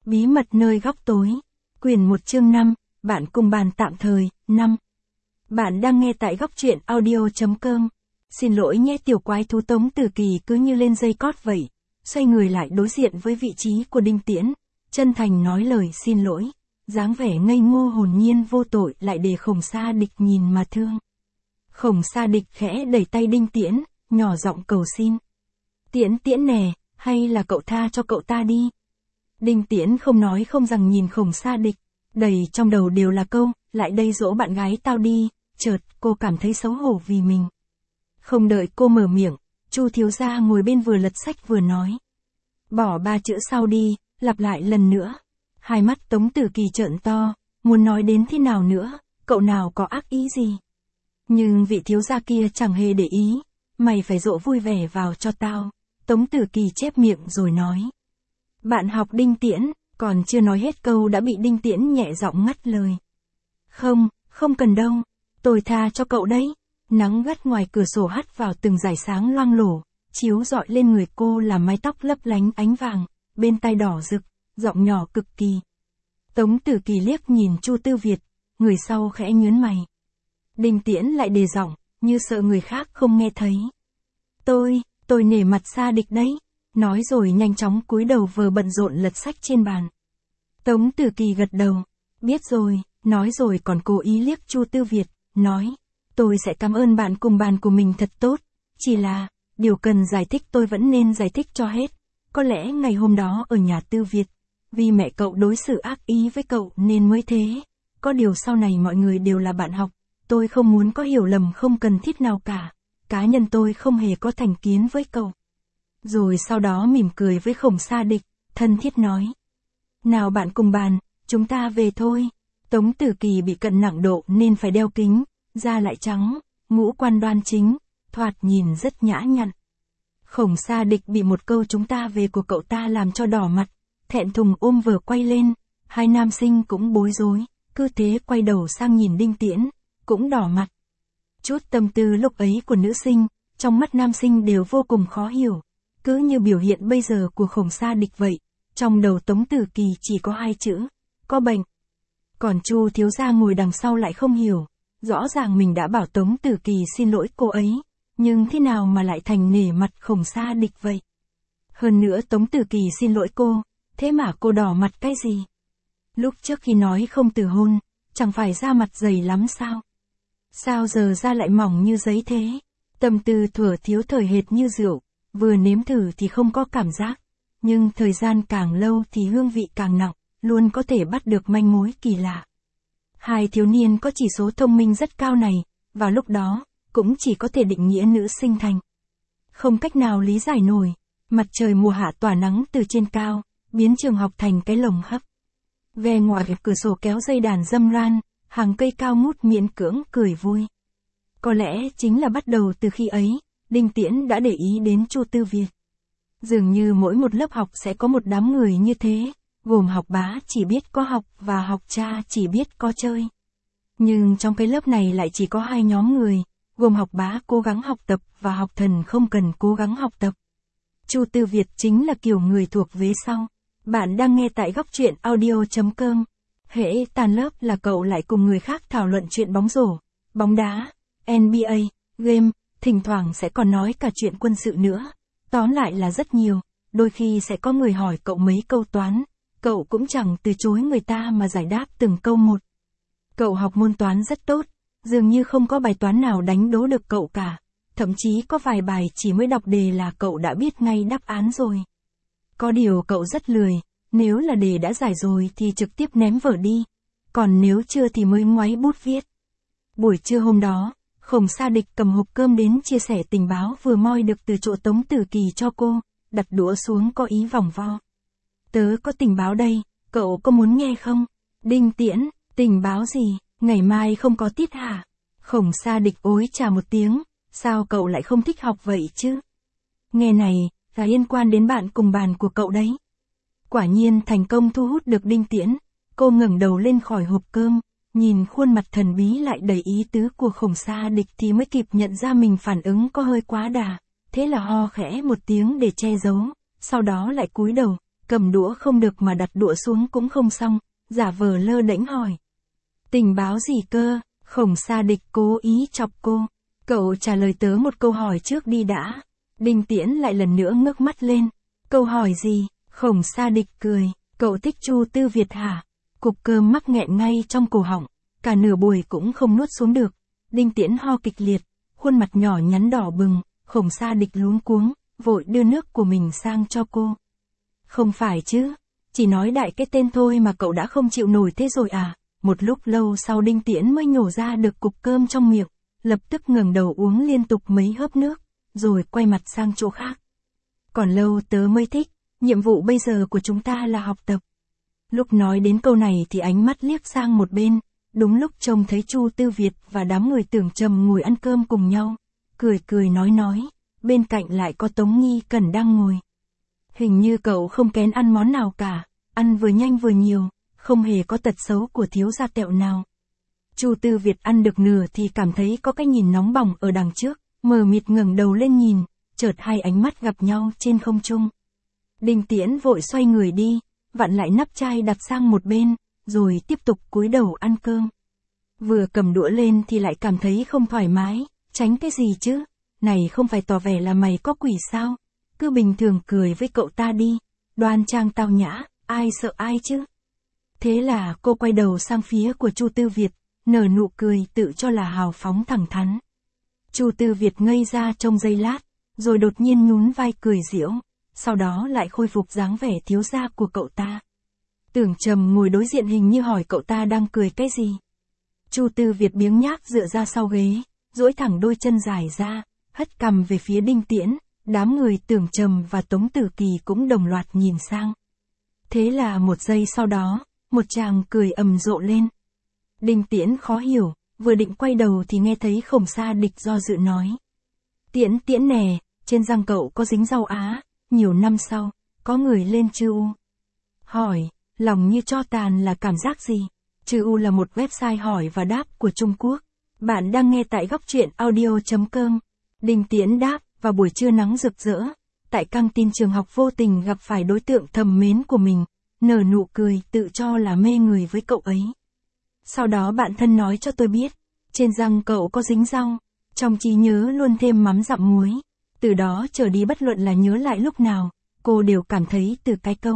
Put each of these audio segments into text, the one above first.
Bí mật nơi góc tối. Quyển 1 chương 5, bạn cùng bàn tạm thời, 5. Bạn đang nghe tại góc truyện audio.com. Xin lỗi nhé tiểu quái thú. Tống Tử Kỳ cứ như lên dây cót vậy, xoay người lại đối diện với vị trí của Đinh Tiễn, chân thành nói lời xin lỗi, dáng vẻ ngây ngô hồn nhiên vô tội lại để Khổng Sa Địch nhìn mà thương. Khổng Sa Địch khẽ đẩy tay Đinh Tiễn, nhỏ giọng cầu xin. Tiễn Tiễn nè, hay là cậu tha cho cậu ta đi. Đinh Tiễn không nói không rằng nhìn Khổng Sa Địch, đầy trong đầu đều là câu, lại đây dỗ bạn gái tao đi. Chợt cô cảm thấy xấu hổ vì mình. Không đợi cô mở miệng, Chu thiếu gia ngồi bên vừa lật sách vừa nói. Bỏ 3 chữ sau đi, lặp lại lần nữa. Hai mắt Tống Tử Kỳ trợn to, muốn nói đến thế nào nữa, cậu nào có ác ý gì. Nhưng vị thiếu gia kia chẳng hề để ý, mày phải dỗ vui vẻ vào cho tao. Tống Tử Kỳ chép miệng rồi nói. Bạn học Đinh Tiễn, còn chưa nói hết câu đã bị Đinh Tiễn nhẹ giọng ngắt lời. Không cần đâu, tôi tha cho cậu đấy. Nắng gắt ngoài cửa sổ hắt vào từng dải sáng loang lổ, chiếu rọi lên người cô làm mái tóc lấp lánh ánh vàng, bên tai đỏ rực, giọng nhỏ cực kỳ. Tống Tử Kỳ liếc nhìn Chu Tư Việt, người sau khẽ nhướng mày. Đinh Tiễn lại đề giọng, như sợ người khác không nghe thấy. Tôi nể mặt Sa Địch đấy, nói rồi nhanh chóng cúi đầu vừa bận rộn lật sách trên bàn. Tống Tử Kỳ gật đầu, biết rồi, nói rồi còn cố ý liếc Chu Tư Việt, nói. Tôi sẽ cảm ơn bạn cùng bàn của mình thật tốt, chỉ là, điều cần giải thích tôi vẫn nên giải thích cho hết. Có lẽ ngày hôm đó ở nhà Tư Việt, vì mẹ cậu đối xử ác ý với cậu nên mới thế. Có điều sau này mọi người đều là bạn học, tôi không muốn có hiểu lầm không cần thiết nào cả. Cá nhân tôi không hề có thành kiến với cậu. Rồi sau đó mỉm cười với Khổng Sa Địch, thân thiết nói. Nào bạn cùng bàn, chúng ta về thôi. Tống Tử Kỳ bị cận nặng độ nên phải đeo kính, da lại trắng, ngũ quan đoan chính, thoạt nhìn rất nhã nhặn. Khổng Sa Địch bị một câu chúng ta về của cậu ta làm cho đỏ mặt, thẹn thùng ôm vở quay lên, hai nam sinh cũng bối rối, cứ thế quay đầu sang nhìn Đinh Tiễn, cũng đỏ mặt. Chút tâm tư lúc ấy của nữ sinh, trong mắt nam sinh đều vô cùng khó hiểu, cứ như biểu hiện bây giờ của Khổng Sa Địch vậy, trong đầu Tống Tử Kỳ chỉ có 2 chữ, có bệnh. Còn Chu thiếu gia ngồi đằng sau lại không hiểu, rõ ràng mình đã bảo Tống Tử Kỳ xin lỗi cô ấy, nhưng thế nào mà lại thành nể mặt Khổng Sa Địch vậy? Hơn nữa Tống Tử Kỳ xin lỗi cô, thế mà cô đỏ mặt cái gì? Lúc trước khi nói không từ hôn, chẳng phải da mặt dày lắm sao? Sao giờ da lại mỏng như giấy thế? Tâm tư thuở thiếu thời hệt như rượu, vừa nếm thử thì không có cảm giác, nhưng thời gian càng lâu thì hương vị càng nặng, luôn có thể bắt được manh mối kỳ lạ. Hai thiếu niên có chỉ số thông minh rất cao này, vào lúc đó, cũng chỉ có thể định nghĩa nữ sinh thành. Không cách nào lý giải nổi, mặt trời mùa hạ tỏa nắng từ trên cao, biến trường học thành cái lồng hấp. Ve ngoài cửa sổ kéo dây đàn dâm ran, hàng cây cao ngút miễn cưỡng cười vui. Có lẽ chính là bắt đầu từ khi ấy, Đinh Tiễn đã để ý đến Chu Tư Việt. Dường như mỗi một lớp học sẽ có một đám người như thế, gồm học bá chỉ biết có học và học cha chỉ biết có chơi. Nhưng trong cái lớp này lại chỉ có 2 nhóm người, gồm học bá cố gắng học tập và học thần không cần cố gắng học tập. Chu Tư Việt chính là kiểu người thuộc vế sau. Bạn đang nghe tại góc truyện audio.com. Hễ tàn lớp là cậu lại cùng người khác thảo luận chuyện bóng rổ, bóng đá, NBA, game, thỉnh thoảng sẽ còn nói cả chuyện quân sự nữa. Tóm lại là rất nhiều, đôi khi sẽ có người hỏi cậu mấy câu toán, cậu cũng chẳng từ chối người ta mà giải đáp từng câu một. Cậu học môn toán rất tốt, dường như không có bài toán nào đánh đố được cậu cả, thậm chí có vài bài chỉ mới đọc đề là cậu đã biết ngay đáp án rồi. Có điều cậu rất lười, nếu là đề đã giải rồi thì trực tiếp ném vở đi, còn nếu chưa thì mới ngoáy bút viết. Buổi trưa hôm đó, Khổng Sa Địch cầm hộp cơm đến chia sẻ tình báo vừa moi được từ chỗ Tống Tử Kỳ cho cô, đặt đũa xuống có ý vòng vo. Tớ có tình báo đây, cậu có muốn nghe không? Đinh Tiễn, tình báo gì, ngày mai không có tiết hả? Khổng Sa Địch ối chà một tiếng, sao cậu lại không thích học vậy chứ? Nghe này, là liên quan đến bạn cùng bàn của cậu đấy. Quả nhiên thành công thu hút được Đinh Tiễn, cô ngẩng đầu lên khỏi hộp cơm, nhìn khuôn mặt thần bí lại đầy ý tứ của Khổng Sa Địch thì mới kịp nhận ra mình phản ứng có hơi quá đà, thế là ho khẽ một tiếng để che giấu, sau đó lại cúi đầu, cầm đũa không được mà đặt đũa xuống cũng không xong, giả vờ lơ đễnh hỏi. Tình báo gì cơ? Khổng Sa Địch cố ý chọc cô. Cậu trả lời tớ một câu hỏi trước đi đã. Đinh Tiễn lại lần nữa ngước mắt lên. Câu hỏi gì? Khổng Sa Địch cười. Cậu thích Chu Tư Việt hả? Cục cơm mắc nghẹn ngay trong cổ họng. Cả nửa buổi cũng không nuốt xuống được. Đinh Tiễn ho kịch liệt. Khuôn mặt nhỏ nhắn đỏ bừng. Khổng Sa Địch luống cuống, vội đưa nước của mình sang cho cô. Không phải chứ. Chỉ nói đại cái tên thôi mà cậu đã không chịu nổi thế rồi à? Một lúc lâu sau Đinh Tiễn mới nhổ ra được cục cơm trong miệng. Lập tức ngẩng đầu uống liên tục mấy hớp nước. Rồi quay mặt sang chỗ khác. Còn lâu tớ mới thích. Nhiệm vụ bây giờ của chúng ta là học tập. Lúc nói đến câu này thì ánh mắt liếc sang một bên. Đúng lúc trông thấy Chu Tư Việt và đám người Tưởng Trầm ngồi ăn cơm cùng nhau. Cười cười nói. Bên cạnh lại có Tống Nghi Cẩn đang ngồi. Hình như cậu không kén ăn món nào cả. Ăn vừa nhanh vừa nhiều. Không hề có tật xấu của thiếu gia tẹo nào. Chu Tư Việt ăn được nửa thì cảm thấy có cái nhìn nóng bỏng ở đằng trước. Mờ mịt ngẩng đầu lên nhìn. Chợt hai ánh mắt gặp nhau trên không trung. Đinh Tiễn vội xoay người đi. Vặn lại nắp chai đặt sang một bên. Rồi tiếp tục cúi đầu ăn cơm. Vừa cầm đũa lên thì lại cảm thấy không thoải mái. Tránh cái gì chứ? Này không phải tỏ vẻ là mày có quỷ sao? Cứ bình thường cười với cậu ta đi. Đoan trang tao nhã, ai sợ ai chứ? Thế là cô quay đầu sang phía của Chu Tư Việt, nở nụ cười tự cho là hào phóng thẳng thắn. Chu Tư Việt ngây ra trong giây lát, rồi đột nhiên nhún vai cười giễu, sau đó lại khôi phục dáng vẻ thiếu gia của cậu ta. Tưởng Trầm ngồi đối diện hình như hỏi cậu ta đang cười cái gì. Chu Tư Việt biếng nhác dựa ra sau ghế, duỗi thẳng đôi chân dài ra, hất cằm về phía Đinh Tiễn, đám người Tưởng Trầm và Tống Tử Kỳ cũng đồng loạt nhìn sang. Thế là một giây sau đó, một chàng cười ầm rộ lên. Đinh Tiễn khó hiểu, vừa định quay đầu thì nghe thấy Khổng Sa Địch do dự nói. Tiễn nè, trên răng cậu có dính rau á, nhiều năm sau, có người lên Chư U. Hỏi, lòng như tro tàn là cảm giác gì? Chư U là một website hỏi và đáp của Trung Quốc. Bạn đang nghe tại góc truyện audio.com. Đinh Tiễn đáp, vào buổi trưa nắng rực rỡ, tại căng tin trường học vô tình gặp phải đối tượng thầm mến của mình, nở nụ cười tự cho là mê người với cậu ấy. Sau đó bạn thân nói cho tôi biết, trên răng cậu có dính rau, trong trí nhớ luôn thêm mắm dặm muối. Từ đó trở đi bất luận là nhớ lại lúc nào, cô đều cảm thấy từ cái câu.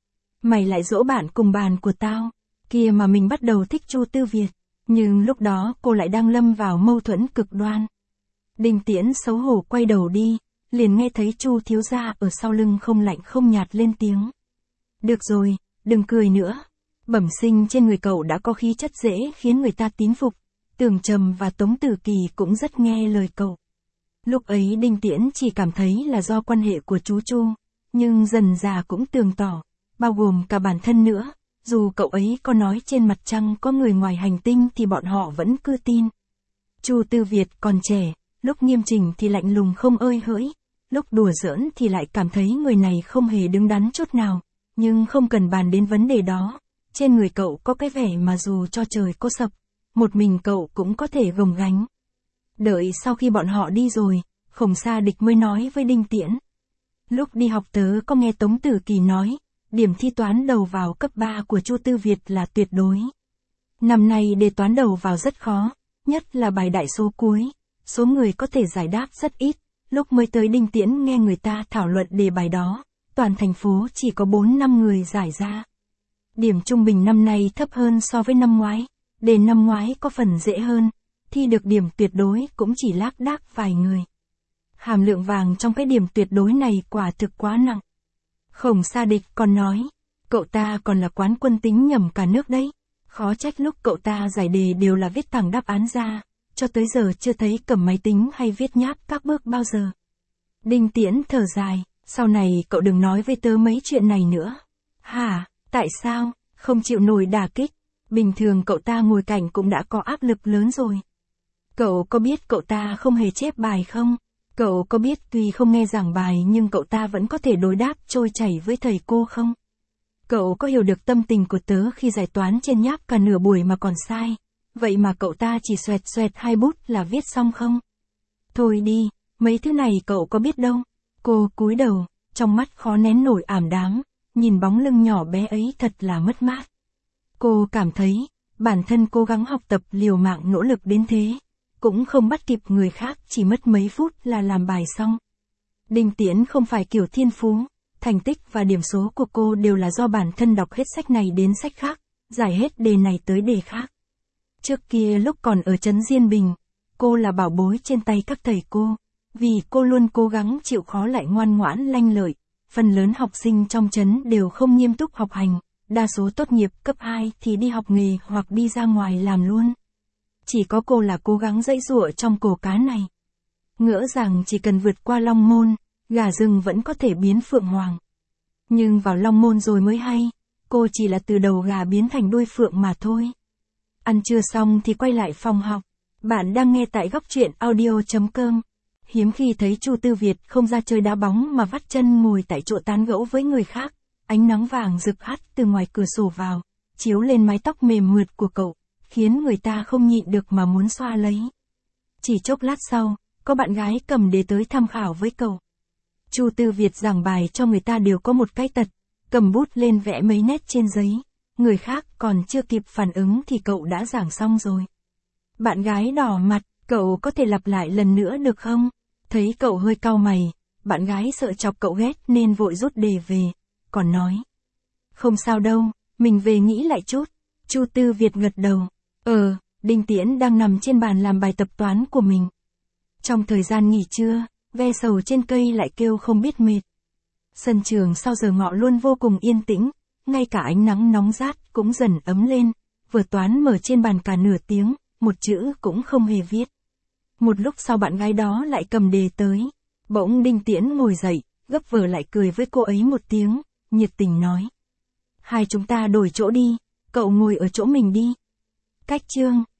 Mày lại dỗ bạn cùng bàn của tao, kia mà mình bắt đầu thích Chu Tư Việt, nhưng lúc đó cô lại đang lâm vào mâu thuẫn cực đoan. Đinh Tiễn xấu hổ quay đầu đi, liền nghe thấy Chu thiếu gia ở sau lưng không lạnh không nhạt lên tiếng. Được rồi, đừng cười nữa. Bẩm sinh trên người cậu đã có khí chất dễ khiến người ta tín phục. Tưởng Trầm và Tống Tử Kỳ cũng rất nghe lời cậu. Lúc ấy Đinh Tiễn chỉ cảm thấy là do quan hệ của chú Chu, nhưng dần dà cũng tường tỏ, bao gồm cả bản thân nữa, dù cậu ấy có nói trên mặt trăng có người ngoài hành tinh thì bọn họ vẫn cứ tin. Chu Tư Việt còn trẻ, lúc nghiêm chỉnh thì lạnh lùng không ơi hỡi, lúc đùa giỡn thì lại cảm thấy người này không hề đứng đắn chút nào, nhưng không cần bàn đến vấn đề đó. Trên người cậu có cái vẻ mà dù cho trời có sập, một mình cậu cũng có thể gồng gánh. Đợi sau khi bọn họ đi rồi, Khổng Sa Địch mới nói với Đinh Tiễn. Lúc đi học tớ có nghe Tống Tử Kỳ nói, điểm thi toán đầu vào cấp 3 của Chu Tư Việt là tuyệt đối. Năm nay đề toán đầu vào rất khó, nhất là bài đại số cuối, số người có thể giải đáp rất ít. Lúc mới tới Đinh Tiễn nghe người ta thảo luận đề bài đó, toàn thành phố chỉ có 4-5 người giải ra. Điểm trung bình năm nay thấp hơn so với năm ngoái, đề năm ngoái có phần dễ hơn, thi được điểm tuyệt đối cũng chỉ lác đác vài người. Hàm lượng vàng trong cái điểm tuyệt đối này quả thực quá nặng. Khổng Sa Địch còn nói, cậu ta còn là quán quân tính nhầm cả nước đấy. Khó trách lúc cậu ta giải đề đều là viết thẳng đáp án ra, cho tới giờ chưa thấy cầm máy tính hay viết nháp các bước bao giờ. Đinh Tiễn thở dài, sau này cậu đừng nói với tớ mấy chuyện này nữa. Hả, tại sao, không chịu nổi đả kích, bình thường cậu ta ngồi cạnh cũng đã có áp lực lớn rồi. Cậu có biết cậu ta không hề chép bài không? Cậu có biết tuy không nghe giảng bài nhưng cậu ta vẫn có thể đối đáp trôi chảy với thầy cô không? Cậu có hiểu được tâm tình của tớ khi giải toán trên nháp cả nửa buổi mà còn sai? Vậy mà cậu ta chỉ xoẹt xoẹt 2 bút là viết xong không? Thôi đi, mấy thứ này cậu có biết đâu. Cô cúi đầu, trong mắt khó nén nổi ảm đạm, nhìn bóng lưng nhỏ bé ấy thật là mất mát. Cô cảm thấy, bản thân cố gắng học tập liều mạng nỗ lực đến thế, cũng không bắt kịp người khác, chỉ mất mấy phút là làm bài xong. Đinh Tiễn không phải kiểu thiên phú, thành tích và điểm số của cô đều là do bản thân đọc hết sách này đến sách khác, giải hết đề này tới đề khác. Trước kia lúc còn ở trấn Diên Bình, cô là bảo bối trên tay các thầy cô, vì cô luôn cố gắng chịu khó lại ngoan ngoãn lanh lợi. Phần lớn học sinh trong trấn đều không nghiêm túc học hành, đa số tốt nghiệp cấp 2 thì đi học nghề hoặc đi ra ngoài làm luôn. Chỉ có cô là cố gắng giãy giụa trong cổ cá này. Ngỡ rằng chỉ cần vượt qua Long Môn, gà rừng vẫn có thể biến phượng hoàng. Nhưng vào Long Môn rồi mới hay, cô chỉ là từ đầu gà biến thành đuôi phượng mà thôi. Ăn trưa xong thì quay lại phòng học. Bạn đang nghe tại góc truyện audio.com. Hiếm khi thấy Chu Tư Việt không ra chơi đá bóng mà vắt chân ngồi tại chỗ tán gẫu với người khác. Ánh nắng vàng rực hắt từ ngoài cửa sổ vào, chiếu lên mái tóc mềm mượt của cậu, khiến người ta không nhịn được mà muốn xoa lấy. Chỉ chốc lát sau, có bạn gái cầm đề tới tham khảo với cậu. Chu Tư Việt giảng bài cho người ta đều có một cái tật, cầm bút lên vẽ mấy nét trên giấy. Người khác còn chưa kịp phản ứng thì cậu đã giảng xong rồi. Bạn gái đỏ mặt, cậu có thể lặp lại lần nữa được không? Thấy cậu hơi cau mày, bạn gái sợ chọc cậu ghét nên vội rút đề về, còn nói. Không sao đâu, mình về nghĩ lại chút. Chu Tư Việt gật đầu. Đinh Tiễn đang nằm trên bàn làm bài tập toán của mình. Trong thời gian nghỉ trưa, ve sầu trên cây lại kêu không biết mệt. Sân trường sau giờ ngọ luôn vô cùng yên tĩnh, ngay cả ánh nắng nóng rát cũng dần ấm lên. Vở toán mở trên bàn cả nửa tiếng, một chữ cũng không hề viết. Một lúc sau bạn gái đó lại cầm đề tới. Bỗng Đinh Tiễn ngồi dậy, gấp vở lại cười với cô ấy một tiếng, nhiệt tình nói. Hai chúng ta đổi chỗ đi, cậu ngồi ở chỗ mình đi. Cách chương.